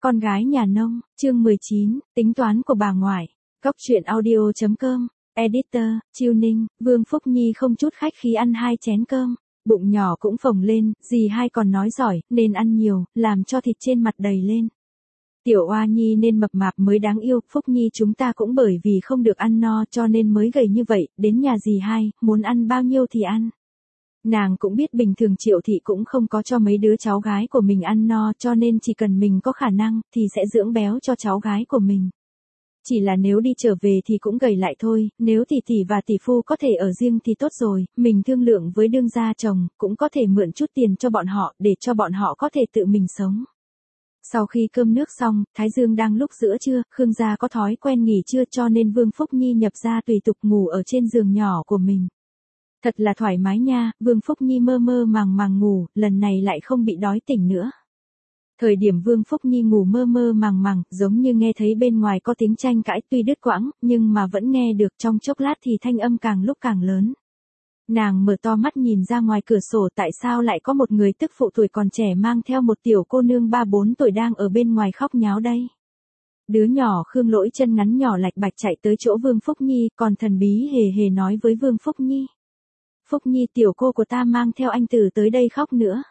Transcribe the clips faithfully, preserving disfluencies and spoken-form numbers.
Con gái nhà nông, chương mười chín, tính toán của bà ngoại. Góc truyện audio chấm com, editor, Chiêu Ninh, Vương Phúc Nhi không chút khách khí ăn hai chén cơm, bụng nhỏ cũng phồng lên, dì hai còn nói giỏi, nên ăn nhiều, làm cho thịt trên mặt đầy lên. Tiểu Oa Nhi nên mập mạp mới đáng yêu, Phúc Nhi chúng ta cũng bởi vì không được ăn no cho nên mới gầy như vậy, đến nhà dì hai, muốn ăn bao nhiêu thì ăn. Nàng cũng biết bình thường Triệu Thị cũng không có cho mấy đứa cháu gái của mình ăn no cho nên chỉ cần mình có khả năng thì sẽ dưỡng béo cho cháu gái của mình. Chỉ là nếu đi trở về thì cũng gầy lại thôi, nếu tỷ tỷ và tỷ phu có thể ở riêng thì tốt rồi, mình thương lượng với đương gia chồng, cũng có thể mượn chút tiền cho bọn họ để cho bọn họ có thể tự mình sống. Sau khi cơm nước xong, Thái Dương đang lúc giữa trưa, Khương gia có thói quen nghỉ trưa cho nên Vương Phúc Nhi nhập gia tùy tục ngủ ở trên giường nhỏ của mình. Thật là thoải mái nha, Vương Phúc Nhi mơ mơ màng màng ngủ, lần này lại không bị đói tỉnh nữa. Thời điểm Vương Phúc Nhi ngủ mơ mơ màng màng, giống như nghe thấy bên ngoài có tiếng tranh cãi tuy đứt quãng, nhưng mà vẫn nghe được, trong chốc lát thì thanh âm càng lúc càng lớn. Nàng mở to mắt nhìn ra ngoài cửa sổ, tại sao lại có một người tức phụ tuổi còn trẻ mang theo một tiểu cô nương ba bốn tuổi đang ở bên ngoài khóc nháo đây. Đứa nhỏ Khương Lỗi chân ngắn nhỏ lạch bạch chạy tới chỗ Vương Phúc Nhi, còn thần bí hề hề nói với Vương Phúc Nhi. Phúc Nhi, tiểu cô của ta mang theo anh tử tới đây khóc nữa.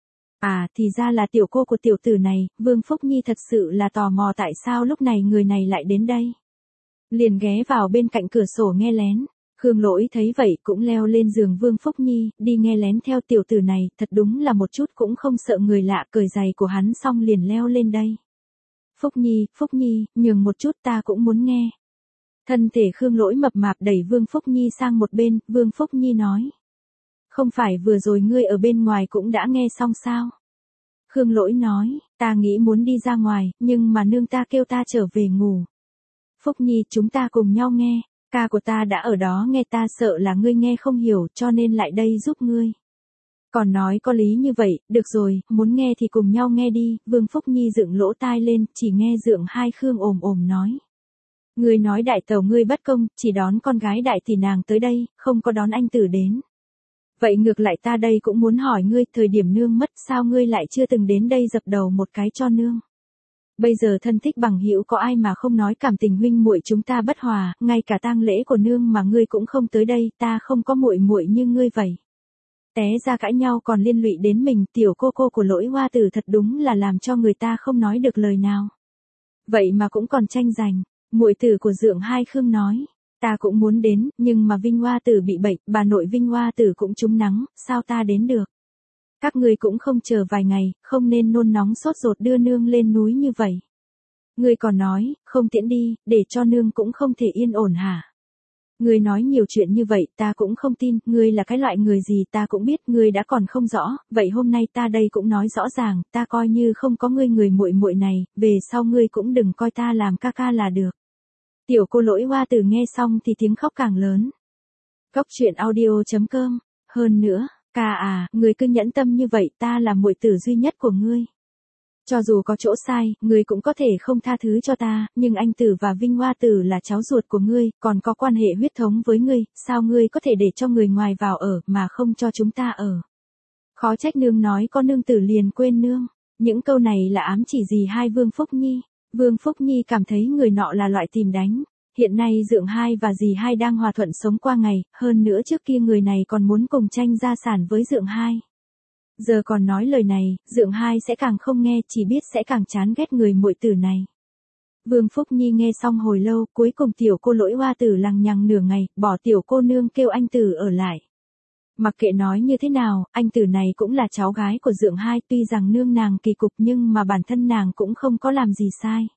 À, thì ra là tiểu cô của tiểu tử này, Vương Phúc Nhi thật sự là tò mò tại sao lúc này người này lại đến đây. Liền ghé vào bên cạnh cửa sổ nghe lén. Khương Lỗi thấy vậy cũng leo lên giường Vương Phúc Nhi, đi nghe lén theo tiểu tử này, thật đúng là một chút cũng không sợ người lạ, cởi giày của hắn xong liền leo lên đây. Phúc Nhi, Phúc Nhi, nhường một chút ta cũng muốn nghe. Thân thể Khương Lỗi mập mạp đẩy Vương Phúc Nhi sang một bên, Vương Phúc Nhi nói. Không phải vừa rồi ngươi ở bên ngoài cũng đã nghe xong sao? Khương Lỗi nói, ta nghĩ muốn đi ra ngoài, nhưng mà nương ta kêu ta trở về ngủ. Phúc Nhi, chúng ta cùng nhau nghe, ca của ta đã ở đó nghe, ta sợ là ngươi nghe không hiểu cho nên lại đây giúp ngươi. Còn nói có lý như vậy, được rồi, muốn nghe thì cùng nhau nghe đi, Vương Phúc Nhi dựng lỗ tai lên, chỉ nghe Dượng Hai Khương ồm ồm nói. Ngươi nói đại tẩu ngươi bất công, chỉ đón con gái đại tỷ nàng tới đây, không có đón anh tử đến. Vậy ngược lại ta đây cũng muốn hỏi ngươi, thời điểm nương mất sao ngươi lại chưa từng đến đây dập đầu một cái cho nương. Bây giờ thân thích bằng hữu có ai mà không nói cảm tình huynh muội chúng ta bất hòa, ngay cả tang lễ của nương mà ngươi cũng không tới đây, ta không có muội muội như ngươi vậy. Té ra cãi nhau còn liên lụy đến mình, tiểu cô cô của Lỗi Hoa Tử thật đúng là làm cho người ta không nói được lời nào. Vậy mà cũng còn tranh giành, muội tử của Dượng Hai Khương nói. Ta cũng muốn đến, nhưng mà Vinh Hoa Tử bị bệnh, bà nội Vinh Hoa Tử cũng trúng nắng, sao ta đến được? Các ngươi cũng không chờ vài ngày, không nên nôn nóng sốt ruột đưa nương lên núi như vậy. Ngươi còn nói, không tiễn đi, để cho nương cũng không thể yên ổn hả? Ngươi nói nhiều chuyện như vậy, ta cũng không tin, ngươi là cái loại người gì ta cũng biết, ngươi đã còn không rõ, vậy hôm nay ta đây cũng nói rõ ràng, ta coi như không có ngươi người muội muội này, về sau ngươi cũng đừng coi ta làm ca ca là được. Tiểu cô Lỗi Hoa Tử nghe xong thì tiếng khóc càng lớn. Góc truyện audio chấm com, hơn nữa, ca à, người cứ nhẫn tâm như vậy, ta là muội tử duy nhất của ngươi. Cho dù có chỗ sai, ngươi cũng có thể không tha thứ cho ta, nhưng anh tử và Vinh Hoa Tử là cháu ruột của ngươi, còn có quan hệ huyết thống với ngươi, sao ngươi có thể để cho người ngoài vào ở mà không cho chúng ta ở. Khó trách nương nói có nương tử liền quên nương. Những câu này là ám chỉ gì hai Vương Phúc Nhi. Vương Phúc Nhi cảm thấy người nọ là loại tìm đánh. Hiện nay Dượng Hai và dì Hai đang hòa thuận sống qua ngày, hơn nữa trước kia người này còn muốn cùng tranh gia sản với Dượng Hai. Giờ còn nói lời này, Dượng Hai sẽ càng không nghe, chỉ biết sẽ càng chán ghét người muội tử này. Vương Phúc Nhi nghe xong hồi lâu, cuối cùng tiểu cô Lỗi Hoa Tử lằng nhằng nửa ngày, bỏ tiểu cô nương kêu anh tử ở lại. Mặc kệ nói như thế nào, anh tử này cũng là cháu gái của Dượng Hai, tuy rằng nương nàng kỳ cục nhưng mà bản thân nàng cũng không có làm gì sai.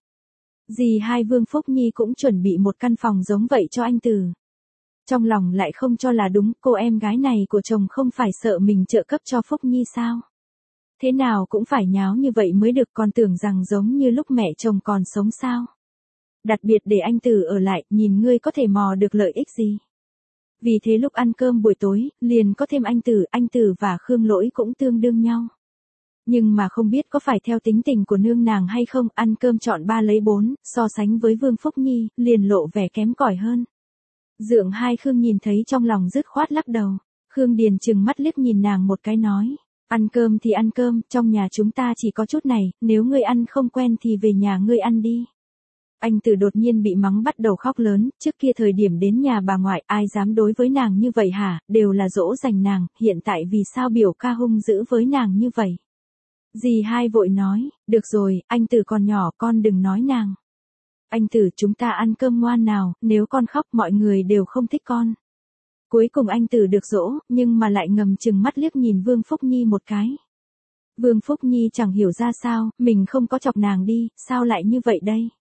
Dì Hai Vương Phúc Nhi cũng chuẩn bị một căn phòng giống vậy cho anh tử. Trong lòng lại không cho là đúng, cô em gái này của chồng không phải sợ mình trợ cấp cho Phúc Nhi sao? Thế nào cũng phải nháo như vậy mới được, còn tưởng rằng giống như lúc mẹ chồng còn sống sao? Đặc biệt để anh tử ở lại, nhìn ngươi có thể mò được lợi ích gì? Vì thế lúc ăn cơm buổi tối, liền có thêm anh tử, anh tử và Khương Lỗi cũng tương đương nhau. Nhưng mà không biết có phải theo tính tình của nương nàng hay không, ăn cơm chọn ba lấy bốn, so sánh với Vương Phúc Nhi, liền lộ vẻ kém cỏi hơn. Dượng Hai Khương nhìn thấy trong lòng dứt khoát lắc đầu. Khương Điền trừng mắt liếc nhìn nàng một cái nói. Ăn cơm thì ăn cơm, trong nhà chúng ta chỉ có chút này, nếu ngươi ăn không quen thì về nhà ngươi ăn đi. Anh Tử đột nhiên bị mắng bắt đầu khóc lớn, trước kia thời điểm đến nhà bà ngoại ai dám đối với nàng như vậy hả, đều là dỗ dành nàng, hiện tại vì sao biểu ca hung dữ với nàng như vậy. Dì hai vội nói, được rồi, anh Tử còn nhỏ con đừng nói nàng. Anh Tử chúng ta ăn cơm ngoan nào, nếu con khóc mọi người đều không thích con. Cuối cùng anh Tử được dỗ, nhưng mà lại ngầm chừng mắt liếc nhìn Vương Phúc Nhi một cái. Vương Phúc Nhi chẳng hiểu ra sao, mình không có chọc nàng đi, sao lại như vậy đây?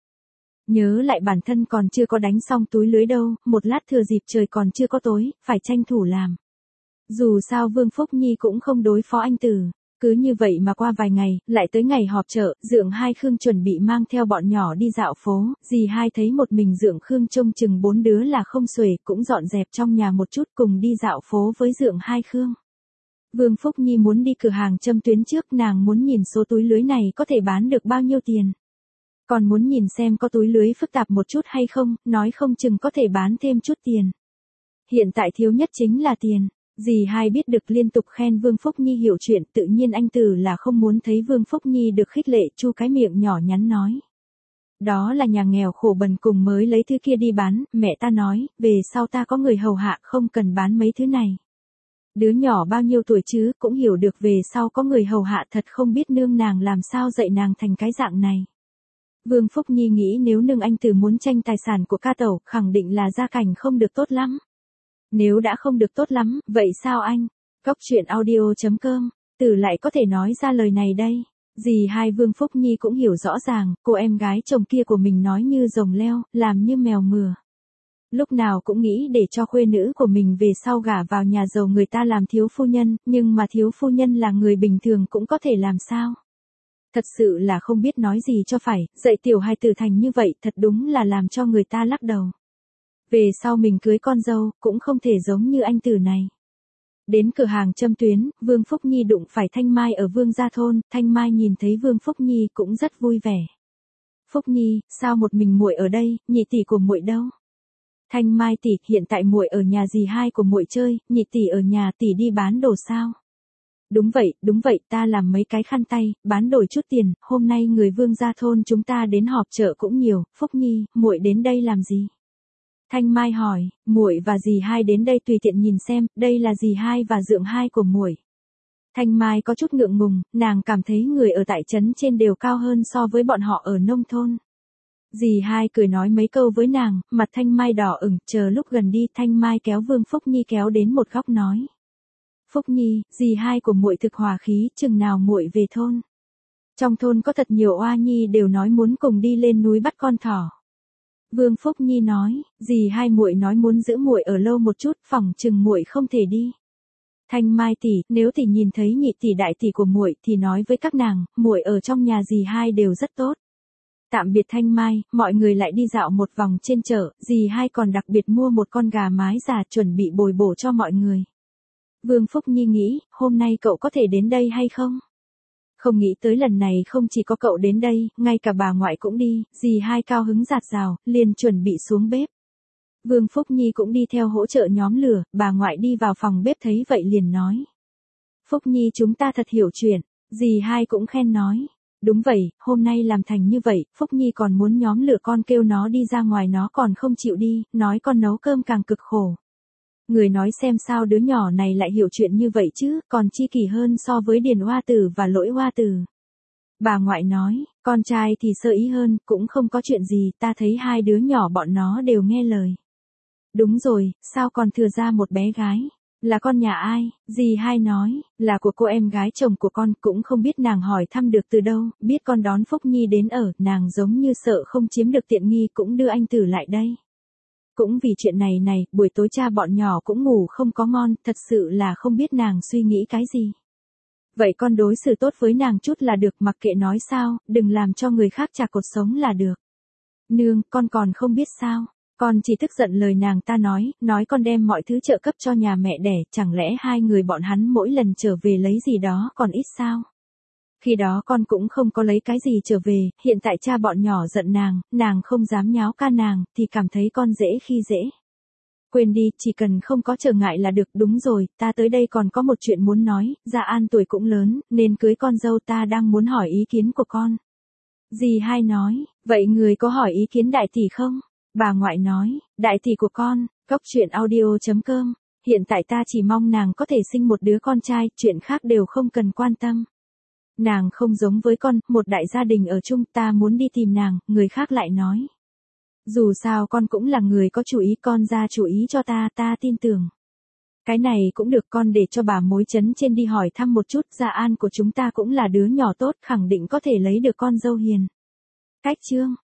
Nhớ lại bản thân còn chưa có đánh xong túi lưới đâu, một lát thừa dịp trời còn chưa có tối, phải tranh thủ làm. Dù sao Vương Phúc Nhi cũng không đối phó anh Tử. Cứ như vậy mà qua vài ngày, lại tới ngày họp chợ, Dượng Hai Khương chuẩn bị mang theo bọn nhỏ đi dạo phố, dì hai thấy một mình Dượng Khương trông chừng bốn đứa là không xuể, cũng dọn dẹp trong nhà một chút cùng đi dạo phố với Dượng Hai Khương. Vương Phúc Nhi muốn đi cửa hàng châm tuyến trước, nàng muốn nhìn số túi lưới này có thể bán được bao nhiêu tiền. Còn muốn nhìn xem có túi lưới phức tạp một chút hay không, nói không chừng có thể bán thêm chút tiền. Hiện tại thiếu nhất chính là tiền. Dì hai biết được liên tục khen Vương Phúc Nhi hiểu chuyện, tự nhiên anh Tử là không muốn thấy Vương Phúc Nhi được khích lệ, chu cái miệng nhỏ nhắn nói. Đó là nhà nghèo khổ bần cùng mới lấy thứ kia đi bán, mẹ ta nói, về sau ta có người hầu hạ không cần bán mấy thứ này. Đứa nhỏ bao nhiêu tuổi chứ, cũng hiểu được về sau có người hầu hạ thật không biết nương nàng làm sao dạy nàng thành cái dạng này. Vương Phúc Nhi nghĩ nếu nương anh Tử muốn tranh tài sản của ca tẩu, khẳng định là gia cảnh không được tốt lắm. Nếu đã không được tốt lắm, vậy sao anh? Cóc truyện audio chấm com, Tử lại có thể nói ra lời này đây. Dì hai Vương Phúc Nhi cũng hiểu rõ ràng, cô em gái chồng kia của mình nói như rồng leo, làm như mèo mửa. Lúc nào cũng nghĩ để cho khuê nữ của mình về sau gả vào nhà giàu người ta làm thiếu phu nhân, nhưng mà thiếu phu nhân là người bình thường cũng có thể làm sao? Thật sự là không biết nói gì cho phải, dạy tiểu hài tử thành như vậy thật đúng là làm cho người ta lắc đầu. Về sau mình cưới con dâu, cũng không thể giống như anh Tử này. Đến cửa hàng châm tuyến, Vương Phúc Nhi đụng phải Thanh Mai ở Vương Gia Thôn, Thanh Mai nhìn thấy Vương Phúc Nhi cũng rất vui vẻ. Phúc Nhi, sao một mình muội ở đây, nhị tỷ của muội đâu? Thanh Mai tỷ, hiện tại muội ở nhà dì hai của muội chơi, nhị tỷ ở nhà, tỷ đi bán đồ sao? Đúng vậy, đúng vậy, ta làm mấy cái khăn tay, bán đổi chút tiền, hôm nay người Vương Gia Thôn chúng ta đến họp chợ cũng nhiều, Phúc Nhi, muội đến đây làm gì? Thanh Mai hỏi, muội và dì hai đến đây tùy tiện nhìn xem, đây là dì hai và Dượng hai của muội. Thanh Mai có chút ngượng ngùng, nàng cảm thấy người ở tại trấn trên đều cao hơn so với bọn họ ở nông thôn. Dì hai cười nói mấy câu với nàng, mặt Thanh Mai đỏ ửng, chờ lúc gần đi Thanh Mai kéo Vương Phúc Nhi kéo đến một góc nói. Phúc Nhi, dì hai của muội thực hòa khí, chừng nào muội về thôn. Trong thôn có thật nhiều oa nhi đều nói muốn cùng đi lên núi bắt con thỏ. Vương Phúc Nhi nói, dì hai muội nói muốn giữ muội ở lâu một chút, phỏng chừng muội không thể đi. Thanh Mai tỷ, nếu tỷ nhìn thấy nhị tỷ đại tỷ của muội thì nói với các nàng, muội ở trong nhà dì hai đều rất tốt. Tạm biệt Thanh Mai, mọi người lại đi dạo một vòng trên chợ, dì hai còn đặc biệt mua một con gà mái già chuẩn bị bồi bổ cho mọi người. Vương Phúc Nhi nghĩ, hôm nay cậu có thể đến đây hay không? Không nghĩ tới lần này không chỉ có cậu đến đây, ngay cả bà ngoại cũng đi, dì hai cao hứng rạt rào, liền chuẩn bị xuống bếp. Vương Phúc Nhi cũng đi theo hỗ trợ nhóm lửa, bà ngoại đi vào phòng bếp thấy vậy liền nói. Phúc Nhi chúng ta thật hiểu chuyện, dì hai cũng khen nói. Đúng vậy, hôm nay làm thành như vậy, Phúc Nhi còn muốn nhóm lửa con kêu nó đi ra ngoài nó còn không chịu đi, nói con nấu cơm càng cực khổ. Người nói xem sao đứa nhỏ này lại hiểu chuyện như vậy chứ, còn chi kỷ hơn so với Điền Hoa Tử và Lỗi Hoa Tử. Bà ngoại nói, con trai thì sơ ý hơn, cũng không có chuyện gì, ta thấy hai đứa nhỏ bọn nó đều nghe lời. Đúng rồi, sao còn thừa ra một bé gái? Là con nhà ai? Dì hai nói, là của cô em gái chồng của con, cũng không biết nàng hỏi thăm được từ đâu, biết con đón Phúc Nhi đến ở, nàng giống như sợ không chiếm được tiện nghi cũng đưa anh Tử lại đây. Cũng vì chuyện này này, buổi tối cha bọn nhỏ cũng ngủ không có ngon, thật sự là không biết nàng suy nghĩ cái gì. Vậy con đối xử tốt với nàng chút là được, mặc kệ nói sao, đừng làm cho người khác chà cột sống là được. Nương, con còn không biết sao, con chỉ tức giận lời nàng ta nói, nói con đem mọi thứ trợ cấp cho nhà mẹ đẻ, chẳng lẽ hai người bọn hắn mỗi lần trở về lấy gì đó còn ít sao? Khi đó con cũng không có lấy cái gì trở về, hiện tại cha bọn nhỏ giận nàng, nàng không dám nháo ca nàng, thì cảm thấy con dễ khi dễ. Quên đi, chỉ cần không có trở ngại là được. Đúng rồi, ta tới đây còn có một chuyện muốn nói, Gia An tuổi cũng lớn, nên cưới con dâu, ta đang muốn hỏi ý kiến của con. Dì hai nói, vậy người có hỏi ý kiến đại tỷ không? Bà ngoại nói, đại tỷ của con, góc chuyện audio.com, hiện tại ta chỉ mong nàng có thể sinh một đứa con trai, chuyện khác đều không cần quan tâm. Nàng không giống với con, một đại gia đình ở chung, ta muốn đi tìm nàng, người khác lại nói. Dù sao con cũng là người có chủ ý, con ra chủ ý cho ta, ta tin tưởng. Cái này cũng được, con để cho bà mối trấn trên đi hỏi thăm một chút, Gia An của chúng ta cũng là đứa nhỏ tốt, khẳng định có thể lấy được con dâu hiền. Cách chương